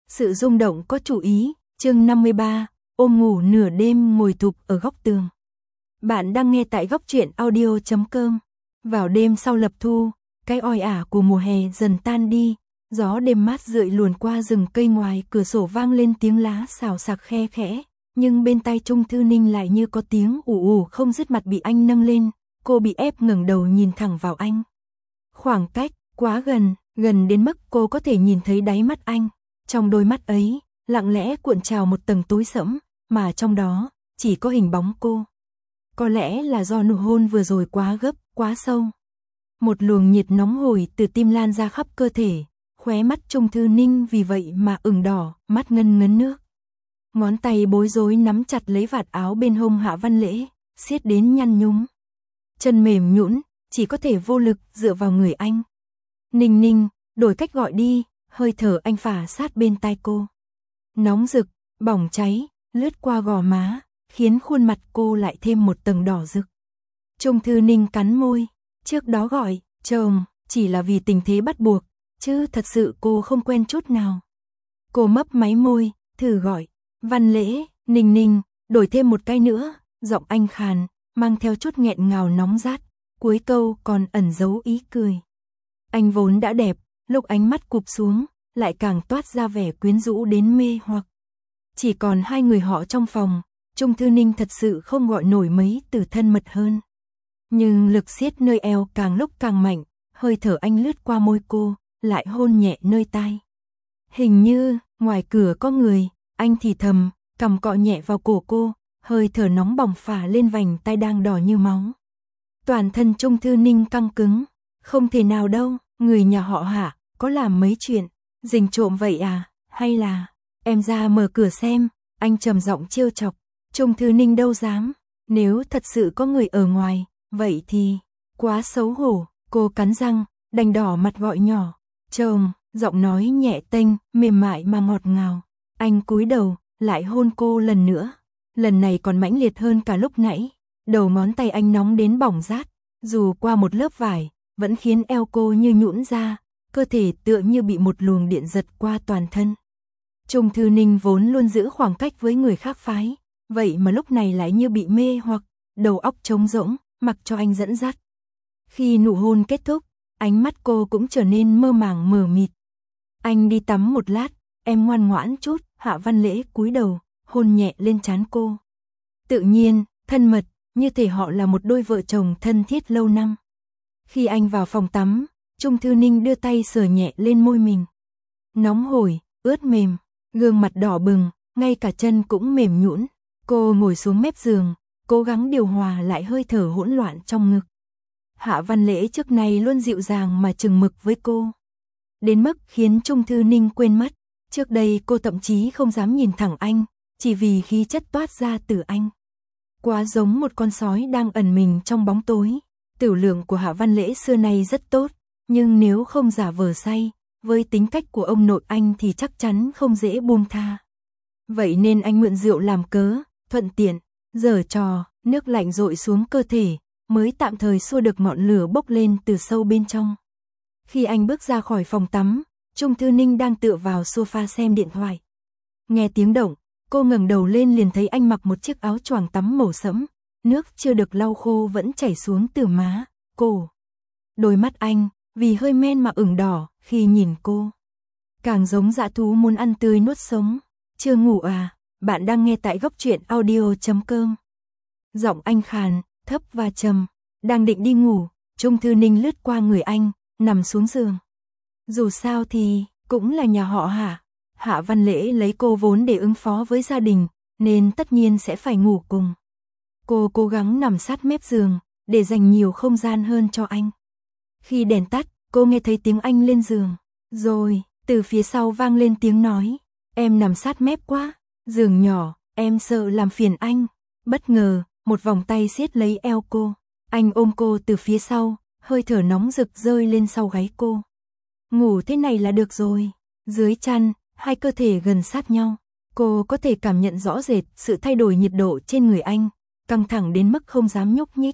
Sự rung động có chủ ý, chương 53, ôm ngủ nửa đêm ngồi thụp ở góc tường. Bạn đang nghe tại góc truyện audio.com. Vào đêm sau lập thu, cái oi ả của mùa hè dần tan đi, gió đêm mát rượi luồn qua rừng cây ngoài cửa sổ vang lên tiếng lá xào xạc khe khẽ, nhưng bên tai Trung Thư Ninh lại như có tiếng ù ù không dứt, mặt bị anh nâng lên, cô bị ép ngẩng đầu nhìn thẳng vào anh. Khoảng cách quá gần, gần đến mức cô có thể nhìn thấy đáy mắt anh. Trong đôi mắt ấy, lặng lẽ cuộn trào một tầng tối sẫm, mà trong đó chỉ có hình bóng cô. Có lẽ là do nụ hôn vừa rồi quá gấp, quá sâu. Một luồng nhiệt nóng hổi từ tim lan ra khắp cơ thể, khóe mắt Trung Thư Ninh vì vậy mà ửng đỏ, mắt ngân ngấn nước. Ngón tay bối rối nắm chặt lấy vạt áo bên hông Hạ Văn Lễ, siết đến nhăn nhúm. Chân mềm nhũn, chỉ có thể vô lực dựa vào người anh. Ninh Ninh, đổi cách gọi đi, hơi thở anh phả sát bên tai cô. Nóng rực, bỏng cháy, lướt qua gò má, khiến khuôn mặt cô lại thêm một tầng đỏ rực. Trung Thư Ninh cắn môi, trước đó gọi chồng chỉ là vì tình thế bắt buộc, chứ thật sự cô không quen chút nào. Cô mấp máy môi, thử gọi, Văn Lễ, Ninh Ninh, đổi thêm một cái nữa, giọng anh khàn, mang theo chút nghẹn ngào nóng rát, cuối câu còn ẩn giấu ý cười. Anh vốn đã đẹp, lúc ánh mắt cụp xuống, lại càng toát ra vẻ quyến rũ đến mê hoặc. Chỉ còn hai người họ trong phòng, Trung Thư Ninh thật sự không gọi nổi mấy từ thân mật hơn. Nhưng lực siết nơi eo càng lúc càng mạnh, hơi thở anh lướt qua môi cô, lại hôn nhẹ nơi tai. Hình như, ngoài cửa có người, anh thì thầm, cằm cọ nhẹ vào cổ cô, hơi thở nóng bỏng phả lên vành tai đang đỏ như máu. Toàn thân Trung Thư Ninh căng cứng, không thể nào đâu, người nhà họ Hạ, có làm mấy chuyện, rình trộm vậy à, hay là, em ra mở cửa xem, anh trầm giọng trêu chọc. Trung Thư Ninh đâu dám, nếu thật sự có người ở ngoài, vậy thì, quá xấu hổ, cô cắn răng, đành đỏ mặt gọi nhỏ, chồng, giọng nói nhẹ tênh, mềm mại mà ngọt ngào. Anh cúi đầu, lại hôn cô lần nữa, lần này còn mãnh liệt hơn cả lúc nãy, đầu ngón tay anh nóng đến bỏng rát, dù qua một lớp vải, vẫn khiến eo cô như nhũn ra, cơ thể tựa như bị một luồng điện giật qua toàn thân. Trung Thư Ninh vốn luôn giữ khoảng cách với người khác phái, vậy mà lúc này lại như bị mê hoặc, đầu óc trống rỗng, mặc cho anh dẫn dắt. Khi nụ hôn kết thúc, ánh mắt cô cũng trở nên mơ màng mờ mịt. Anh đi tắm một lát, em ngoan ngoãn chút, Hạ Văn Lễ cúi đầu, hôn nhẹ lên trán cô. Tự nhiên, thân mật, như thể họ là một đôi vợ chồng thân thiết lâu năm. Khi anh vào phòng tắm, Trung Thư Ninh đưa tay sờ nhẹ lên môi mình. Nóng hổi, ướt mềm, gương mặt đỏ bừng, ngay cả chân cũng mềm nhũn. Cô ngồi xuống mép giường, cố gắng điều hòa lại hơi thở hỗn loạn trong ngực. Hạ Văn Lễ trước nay luôn dịu dàng mà chừng mực với cô, đến mức khiến Trung Thư Ninh quên mất, trước đây cô thậm chí không dám nhìn thẳng anh, chỉ vì khí chất toát ra từ anh. Quá giống một con sói đang ẩn mình trong bóng tối. Tiểu lượng của Hạ Văn Lễ xưa nay rất tốt, nhưng nếu không giả vờ say, với tính cách của ông nội anh thì chắc chắn không dễ buông tha. Vậy nên anh mượn rượu làm cớ, thuận tiện, giở trò, nước lạnh dội xuống cơ thể, mới tạm thời xua được ngọn lửa bốc lên từ sâu bên trong. Khi anh bước ra khỏi phòng tắm, Trung Thư Ninh đang tựa vào sofa xem điện thoại. Nghe tiếng động, cô ngẩng đầu lên liền thấy anh mặc một chiếc áo choàng tắm màu sẫm, nước chưa được lau khô vẫn chảy xuống từ má, cổ. Đôi mắt anh, vì hơi men mà ửng đỏ khi nhìn cô. Càng giống dã thú muốn ăn tươi nuốt sống. Chưa ngủ à, bạn đang nghe tại góc truyện audio.com. Giọng anh khàn, thấp và trầm, đang định đi ngủ, Trung Thư Ninh lướt qua người anh, nằm xuống giường. Dù sao thì, cũng là nhà họ Hạ. Hạ Văn Lễ lấy cô vốn để ứng phó với gia đình, nên tất nhiên sẽ phải ngủ cùng. Cô cố gắng nằm sát mép giường, để dành nhiều không gian hơn cho anh. Khi đèn tắt, cô nghe thấy tiếng anh lên giường. Rồi, từ phía sau vang lên tiếng nói, em nằm sát mép quá, giường nhỏ, em sợ làm phiền anh. Bất ngờ, một vòng tay siết lấy eo cô. Anh ôm cô từ phía sau, hơi thở nóng rực rơi lên sau gáy cô. Ngủ thế này là được rồi. Dưới chăn, hai cơ thể gần sát nhau. Cô có thể cảm nhận rõ rệt sự thay đổi nhiệt độ trên người anh, căng thẳng đến mức không dám nhúc nhích.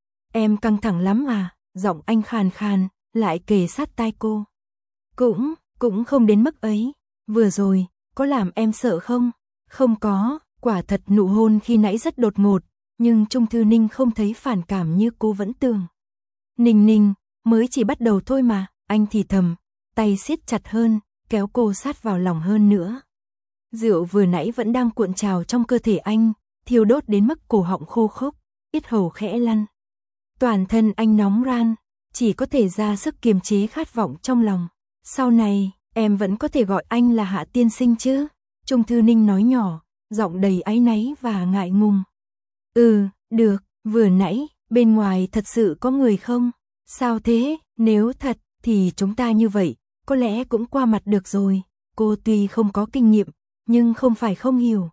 Em căng thẳng lắm à, giọng anh khàn khàn, lại kề sát tai cô. Cũng không đến mức ấy. Vừa rồi, có làm em sợ không? Không có, quả thật nụ hôn khi nãy rất đột ngột, nhưng Trung Thư Ninh không thấy phản cảm như cô vẫn tưởng. Ninh Ninh, mới chỉ bắt đầu thôi mà, anh thì thầm, tay siết chặt hơn, kéo cô sát vào lòng hơn nữa. Rượu vừa nãy vẫn đang cuộn trào trong cơ thể anh, thiêu đốt đến mức cổ họng khô khốc, yết hầu khẽ lăn. Toàn thân anh nóng ran, chỉ có thể ra sức kiềm chế khát vọng trong lòng. Sau này, em vẫn có thể gọi anh là Hạ tiên sinh chứ? Trung Thư Ninh nói nhỏ, giọng đầy áy náy và ngại ngùng. Ừ, được, vừa nãy, bên ngoài thật sự có người không? Sao thế, nếu thật, thì chúng ta như vậy, có lẽ cũng qua mặt được rồi. Cô tuy không có kinh nghiệm, nhưng không phải không hiểu.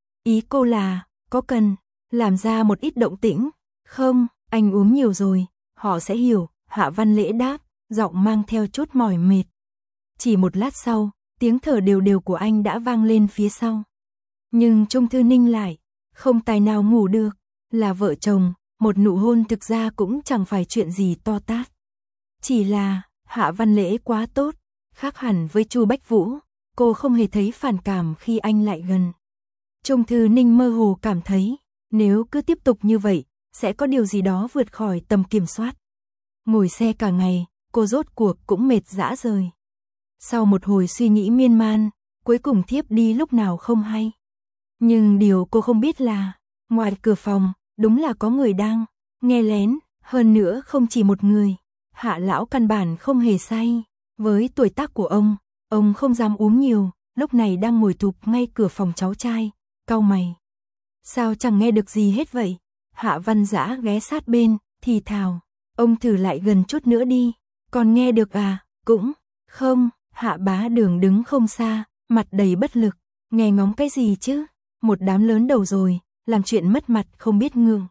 Ý cô là, có cần, làm ra một ít động tĩnh? Không, anh uống nhiều rồi, họ sẽ hiểu, Hạ Văn Lễ đáp, giọng mang theo chút mỏi mệt. Chỉ một lát sau, tiếng thở đều đều của anh đã vang lên phía sau. Nhưng Trung Thư Ninh lại, không tài nào ngủ được, là vợ chồng, một nụ hôn thực ra cũng chẳng phải chuyện gì to tát. Chỉ là, Hạ Văn Lễ quá tốt, khác hẳn với Chu Bách Vũ, cô không hề thấy phản cảm khi anh lại gần. Trung Thư Ninh mơ hồ cảm thấy, nếu cứ tiếp tục như vậy, sẽ có điều gì đó vượt khỏi tầm kiểm soát. Ngồi xe cả ngày, cô rốt cuộc cũng mệt rã rời. Sau một hồi suy nghĩ miên man, cuối cùng thiếp đi lúc nào không hay. Nhưng điều cô không biết là, ngoài cửa phòng, đúng là có người đang nghe lén, hơn nữa không chỉ một người. Hạ lão căn bản không hề say, với tuổi tác của ông không dám uống nhiều, lúc này đang ngồi thụp ngay cửa phòng cháu trai, cau mày. Sao chẳng nghe được gì hết vậy? Hạ Văn Dã ghé sát bên, thì thào, ông thử lại gần chút nữa đi, còn nghe được à? Cũng không. Hạ Bá Đường đứng không xa, mặt đầy bất lực, nghe ngóng cái gì chứ? Một đám lớn đầu rồi, làm chuyện mất mặt không biết ngượng.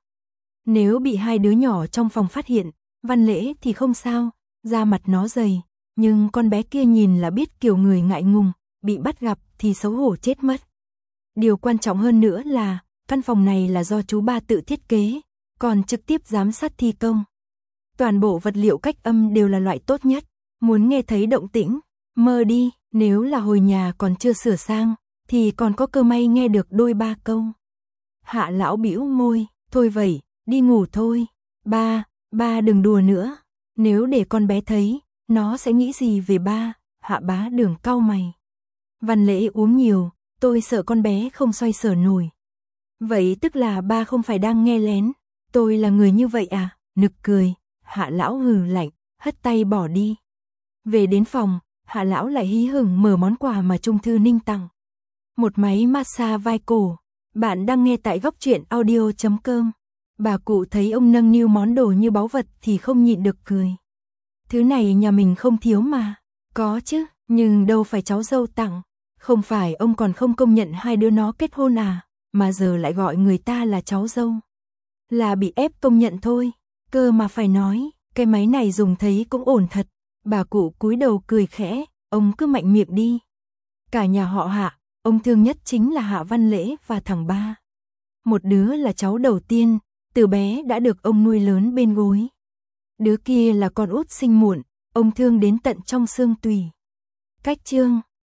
Nếu bị hai đứa nhỏ trong phòng phát hiện, Văn Lễ thì không sao, da mặt nó dày, nhưng con bé kia nhìn là biết kiểu người ngại ngùng, bị bắt gặp thì xấu hổ chết mất. Điều quan trọng hơn nữa là, căn phòng này là do chú ba tự thiết kế, còn trực tiếp giám sát thi công. Toàn bộ vật liệu cách âm đều là loại tốt nhất, muốn nghe thấy động tĩnh, mơ đi, nếu là hồi nhà còn chưa sửa sang, thì còn có cơ may nghe được đôi ba câu. Hạ lão bĩu môi, thôi vậy, đi ngủ thôi. Ba đừng đùa nữa, nếu để con bé thấy, nó sẽ nghĩ gì về ba? Hạ Bá Đường cau mày. Văn Lễ uống nhiều, tôi sợ con bé không xoay sở nổi. Vậy tức là ba không phải đang nghe lén, tôi là người như vậy à? Nực cười, Hạ lão hừ lạnh, hất tay bỏ đi. Về đến phòng, Hạ lão lại hí hửng mở món quà mà Trung Thư Ninh tặng. Một máy massage vai cổ. Bạn đang nghe tại góc truyện audio.com. Bà cụ thấy ông nâng niu món đồ như báu vật thì không nhịn được cười. Thứ này nhà mình không thiếu mà. Có chứ, nhưng đâu phải cháu dâu tặng. Không phải ông còn không công nhận hai đứa nó kết hôn à, mà giờ lại gọi người ta là cháu dâu. Là bị ép công nhận thôi. Cơ mà phải nói, cái máy này dùng thấy cũng ổn thật. Bà cụ cúi đầu cười khẽ, ông cứ mạnh miệng đi. Cả nhà họ Hạ, ông thương nhất chính là Hạ Văn Lễ và thằng ba. Một đứa là cháu đầu tiên, từ bé đã được ông nuôi lớn bên gối. Đứa kia là con út sinh muộn, ông thương đến tận trong xương tủy. Cách chương